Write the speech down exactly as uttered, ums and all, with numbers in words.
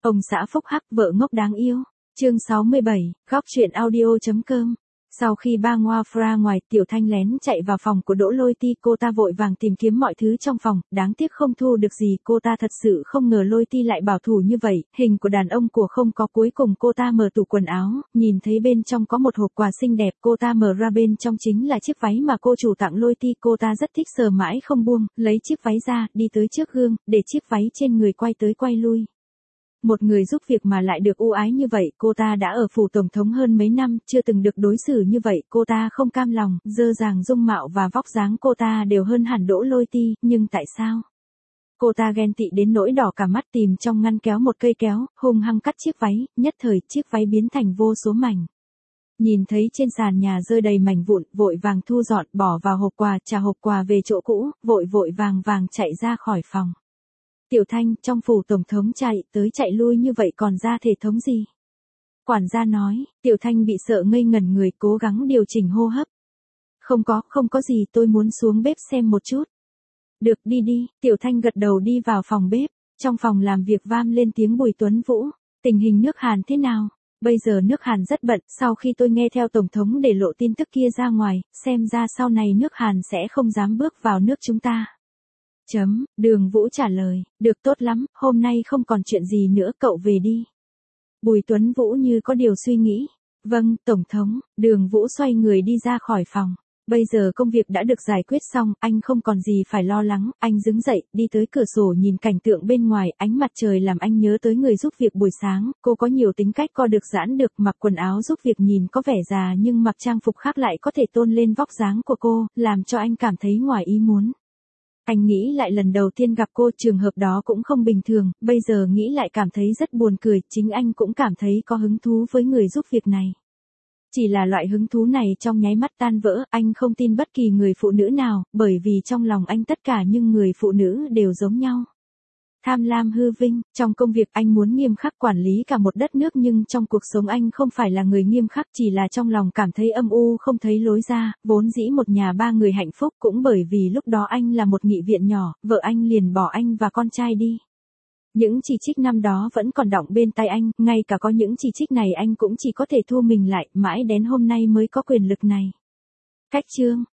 Ông xã phúc hắc vợ ngốc đáng yêu. Chương sáu mươi bảy, góc truyện audio.com. Sau khi ba ngoa fra ngoài, Tiểu Thanh lén chạy vào phòng của Đỗ Lôi Ti, cô ta vội vàng tìm kiếm mọi thứ trong phòng, đáng tiếc không thu được gì, cô ta thật sự không ngờ Lôi Ti lại bảo thủ như vậy, hình của đàn ông của không có. Cuối cùng cô ta mở tủ quần áo, nhìn thấy bên trong có một hộp quà xinh đẹp, cô ta mở ra, bên trong chính là chiếc váy mà cô chủ tặng Lôi Ti, cô ta rất thích sờ mãi không buông, lấy chiếc váy ra, đi tới trước gương, để chiếc váy trên người quay tới quay lui. Một người giúp việc mà lại được ưu ái như vậy, cô ta đã ở phủ tổng thống hơn mấy năm, chưa từng được đối xử như vậy, cô ta không cam lòng, dơ dàng dung mạo và vóc dáng cô ta đều hơn hẳn Đỗ Lôi Ti, nhưng tại sao? Cô ta ghen tị đến nỗi đỏ cả mắt, tìm trong ngăn kéo một cây kéo, hung hăng cắt chiếc váy, nhất thời chiếc váy biến thành vô số mảnh. Nhìn thấy trên sàn nhà rơi đầy mảnh vụn, vội vàng thu dọn, bỏ vào hộp quà, trả hộp quà về chỗ cũ, vội vội vàng vàng chạy ra khỏi phòng. Tiểu Thanh, trong phủ tổng thống chạy tới chạy lui như vậy còn ra thể thống gì? Quản gia nói. Tiểu Thanh bị sợ ngây ngẩn người, cố gắng điều chỉnh hô hấp. Không có, không có gì, tôi muốn xuống bếp xem một chút. Được, đi đi. Tiểu Thanh gật đầu đi vào phòng bếp. Trong phòng làm việc vang lên tiếng Bùi Tuấn Vũ. Tình hình nước Hàn thế nào? Bây giờ nước Hàn rất bận, sau khi tôi nghe theo tổng thống để lộ tin tức kia ra ngoài, xem ra sau này nước Hàn sẽ không dám bước vào nước chúng ta. Chấm, Đường Vũ trả lời, được, tốt lắm, hôm nay không còn chuyện gì nữa, cậu về đi. Bùi Tuấn Vũ như có điều suy nghĩ. Vâng, tổng thống. Đường Vũ xoay người đi ra khỏi phòng. Bây giờ công việc đã được giải quyết xong, anh không còn gì phải lo lắng, anh đứng dậy, đi tới cửa sổ nhìn cảnh tượng bên ngoài, ánh mặt trời làm anh nhớ tới người giúp việc buổi sáng, cô có nhiều tính cách co được giãn được, mặc quần áo giúp việc nhìn có vẻ già nhưng mặc trang phục khác lại có thể tôn lên vóc dáng của cô, làm cho anh cảm thấy ngoài ý muốn. Anh nghĩ lại lần đầu tiên gặp cô, trường hợp đó cũng không bình thường, bây giờ nghĩ lại cảm thấy rất buồn cười, chính anh cũng cảm thấy có hứng thú với người giúp việc này. Chỉ là loại hứng thú này trong nháy mắt tan vỡ, anh không tin bất kỳ người phụ nữ nào, bởi vì trong lòng anh tất cả những người phụ nữ đều giống nhau. Tham lam hư vinh, trong công việc anh muốn nghiêm khắc quản lý cả một đất nước nhưng trong cuộc sống anh không phải là người nghiêm khắc, chỉ là trong lòng cảm thấy âm u không thấy lối ra, vốn dĩ một nhà ba người hạnh phúc, cũng bởi vì lúc đó anh là một nghị viện nhỏ, vợ anh liền bỏ anh và con trai đi. Những chỉ trích năm đó vẫn còn đọng bên tai anh, ngay cả có những chỉ trích này anh cũng chỉ có thể thu mình lại, mãi đến hôm nay mới có quyền lực này. Cách chương,